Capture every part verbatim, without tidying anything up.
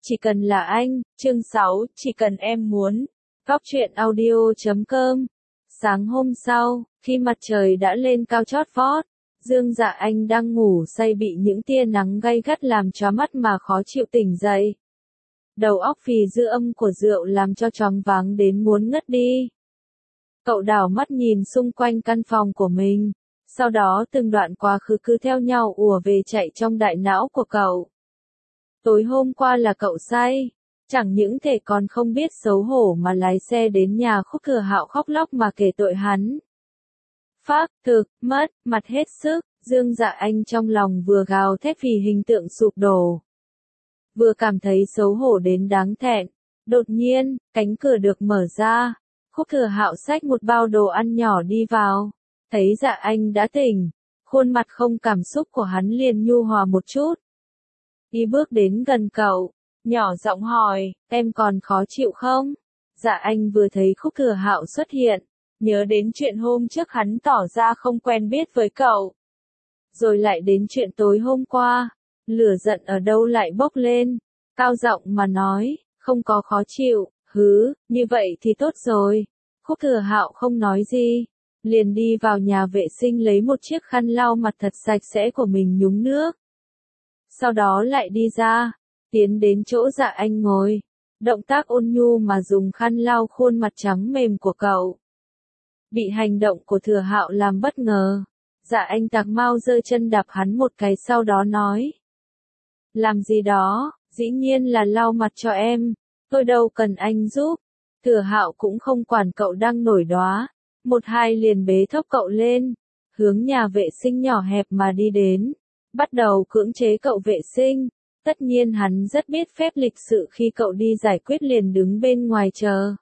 Chỉ cần là anh, chương sáu, chỉ cần em muốn. Góc truyện audio chấm com. Sáng hôm sau, khi mặt trời đã lên cao chót vót, Dương Dạ Anh đang ngủ say bị những tia nắng gay gắt làm chóa mắt mà khó chịu tỉnh dậy. Đầu óc vì dư âm của rượu làm cho choáng váng đến muốn ngất đi. Cậu đảo mắt nhìn xung quanh căn phòng của mình, sau đó từng đoạn quá khứ cứ theo nhau ùa về chạy trong đại não của cậu. Tối hôm qua là cậu say, chẳng những thể còn không biết xấu hổ mà lái xe đến nhà Khúc Thừa Hạo khóc lóc mà kể tội hắn. Phác, thực, mất, mặt hết sức, Dương Dạ Anh trong lòng vừa gào thét vì hình tượng sụp đổ, vừa cảm thấy xấu hổ đến đáng thẹn. Đột nhiên, cánh cửa được mở ra, Khúc Thừa Hạo xách một bao đồ ăn nhỏ đi vào, thấy Dạ Anh đã tỉnh, khuôn mặt không cảm xúc của hắn liền nhu hòa một chút. Đi bước đến gần cậu, nhỏ giọng hỏi, em còn khó chịu không? Dạ Anh vừa thấy Khúc Thừa Hạo xuất hiện, nhớ đến chuyện hôm trước hắn tỏ ra không quen biết với cậu. Rồi lại đến chuyện tối hôm qua, lửa giận ở đâu lại bốc lên, cao giọng mà nói, không có khó chịu, hứ, như vậy thì tốt rồi. Khúc Thừa Hạo không nói gì, liền đi vào nhà vệ sinh lấy một chiếc khăn lau mặt thật sạch sẽ của mình nhúng nước. Sau đó lại đi ra, tiến đến chỗ Dạ Anh ngồi, động tác ôn nhu mà dùng khăn lau khuôn mặt trắng mềm của cậu. Bị hành động của Thừa Hạo làm bất ngờ, Dạ Anh tạc mau giơ chân đạp hắn một cái sau đó nói. Làm gì đó, dĩ nhiên là lau mặt cho em, tôi đâu cần anh giúp. Thừa Hạo cũng không quản cậu đang nổi đoá, một hai liền bế thốc cậu lên, hướng nhà vệ sinh nhỏ hẹp mà đi đến, bắt đầu cưỡng chế cậu vệ sinh. Tất nhiên hắn rất biết phép lịch sự, khi cậu đi giải quyết liền đứng bên ngoài chờ.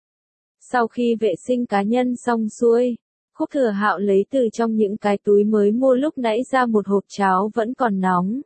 Sau khi vệ sinh cá nhân xong xuôi, Khúc Thừa Hạo lấy từ trong những cái túi mới mua lúc nãy ra một hộp cháo vẫn còn nóng.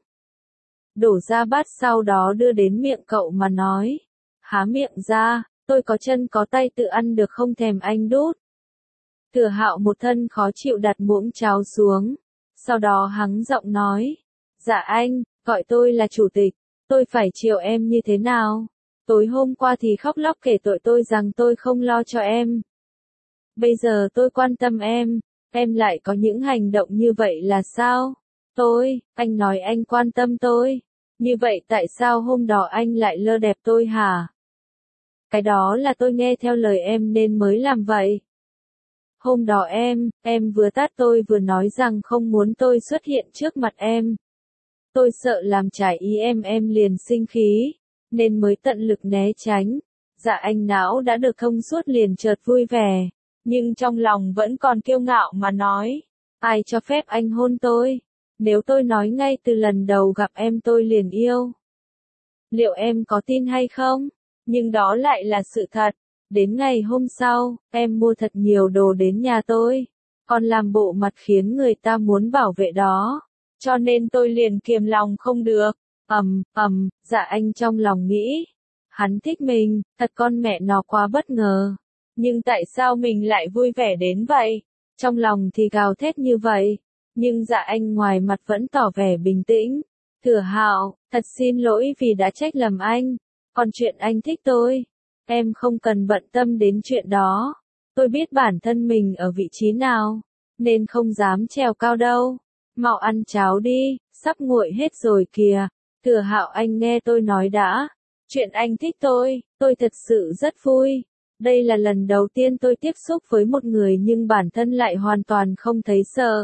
Đổ ra bát sau đó đưa đến miệng cậu mà nói. Há miệng ra, tôi có chân có tay tự ăn được không thèm anh đút. Thừa Hạo một thân khó chịu đặt muỗng cháo xuống, sau đó hắng giọng nói. Dạ anh, gọi tôi là chủ tịch, tôi phải chiều em như thế nào? Tối hôm qua thì khóc lóc kể tội tôi rằng tôi không lo cho em. Bây giờ tôi quan tâm em, em lại có những hành động như vậy là sao? Tôi, anh nói anh quan tâm tôi, như vậy tại sao hôm đó anh lại lơ đẹp tôi hả? Cái đó là tôi nghe theo lời em nên mới làm vậy. Hôm đó em, em vừa tát tôi vừa nói rằng không muốn tôi xuất hiện trước mặt em. Tôi sợ làm trái ý em em liền sinh khí, nên mới tận lực né tránh. Dạ Anh não đã được thông suốt liền chợt vui vẻ, nhưng trong lòng vẫn còn kiêu ngạo mà nói. Ai cho phép anh hôn tôi? Nếu tôi nói ngay từ lần đầu gặp em tôi liền yêu, liệu em có tin hay không? Nhưng đó lại là sự thật. Đến ngày hôm sau, em mua thật nhiều đồ đến nhà tôi, còn làm bộ mặt khiến người ta muốn bảo vệ đó. Cho nên tôi liền kiềm lòng không được. Ầm, ầm, Dạ Anh trong lòng nghĩ. Hắn thích mình, thật con mẹ nó quá bất ngờ. Nhưng tại sao mình lại vui vẻ đến vậy? Trong lòng thì gào thét như vậy. Nhưng Dạ Anh ngoài mặt vẫn tỏ vẻ bình tĩnh. Thừa Hạo, thật xin lỗi vì đã trách lầm anh. Còn chuyện anh thích tôi, em không cần bận tâm đến chuyện đó. Tôi biết bản thân mình ở vị trí nào, nên không dám trèo cao đâu. Mau ăn cháo đi, sắp nguội hết rồi kìa. Thừa Hạo anh nghe tôi nói đã. Chuyện anh thích tôi, tôi thật sự rất vui. Đây là lần đầu tiên tôi tiếp xúc với một người nhưng bản thân lại hoàn toàn không thấy sợ.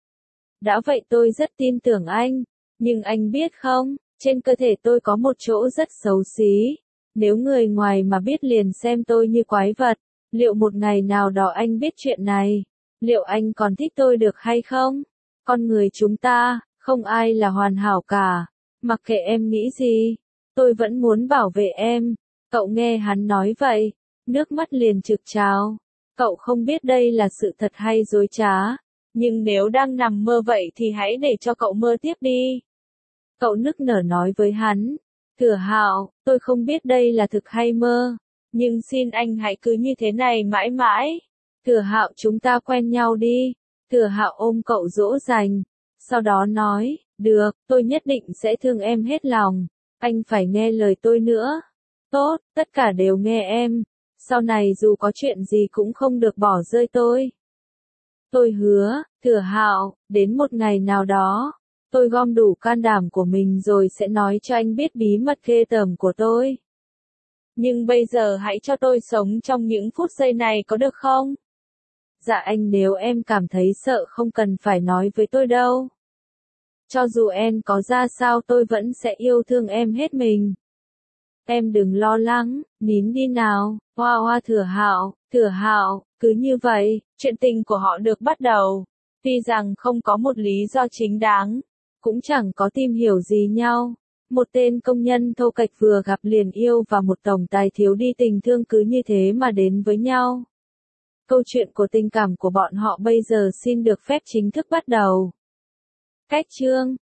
Đã vậy tôi rất tin tưởng anh. Nhưng anh biết không, trên cơ thể tôi có một chỗ rất xấu xí. Nếu người ngoài mà biết liền xem tôi như quái vật. Liệu một ngày nào đó anh biết chuyện này, liệu anh còn thích tôi được hay không? Con người chúng ta, không ai là hoàn hảo cả. Mặc kệ em nghĩ gì, tôi vẫn muốn bảo vệ em. Cậu nghe hắn nói vậy, nước mắt liền trực trào. Cậu không biết đây là sự thật hay dối trá. Nhưng nếu đang nằm mơ vậy thì hãy để cho cậu mơ tiếp đi. Cậu nức nở nói với hắn. Thừa Hạo, tôi không biết đây là thực hay mơ. Nhưng xin anh hãy cứ như thế này mãi mãi. Thừa Hạo chúng ta quen nhau đi. Thừa Hạo ôm cậu dỗ dành. Sau đó nói, được, tôi nhất định sẽ thương em hết lòng. Anh phải nghe lời tôi nữa. Tốt, tất cả đều nghe em. Sau này dù có chuyện gì cũng không được bỏ rơi tôi. Tôi hứa, Thừa Hạo, đến một ngày nào đó, tôi gom đủ can đảm của mình rồi sẽ nói cho anh biết bí mật ghê tởm của tôi. Nhưng bây giờ hãy cho tôi sống trong những phút giây này có được không? Dạ anh, nếu em cảm thấy sợ không cần phải nói với tôi đâu. Cho dù em có ra sao tôi vẫn sẽ yêu thương em hết mình. Em đừng lo lắng, nín đi nào. Hoa hoa Thừa Hạo, Thừa Hạo, cứ như vậy, chuyện tình của họ được bắt đầu. Tuy rằng không có một lý do chính đáng, cũng chẳng có tìm hiểu gì nhau. Một tên công nhân thô kệch vừa gặp liền yêu và một tổng tài thiếu đi tình thương cứ như thế mà đến với nhau. Câu chuyện của tình cảm của bọn họ bây giờ xin được phép chính thức bắt đầu. Cách chương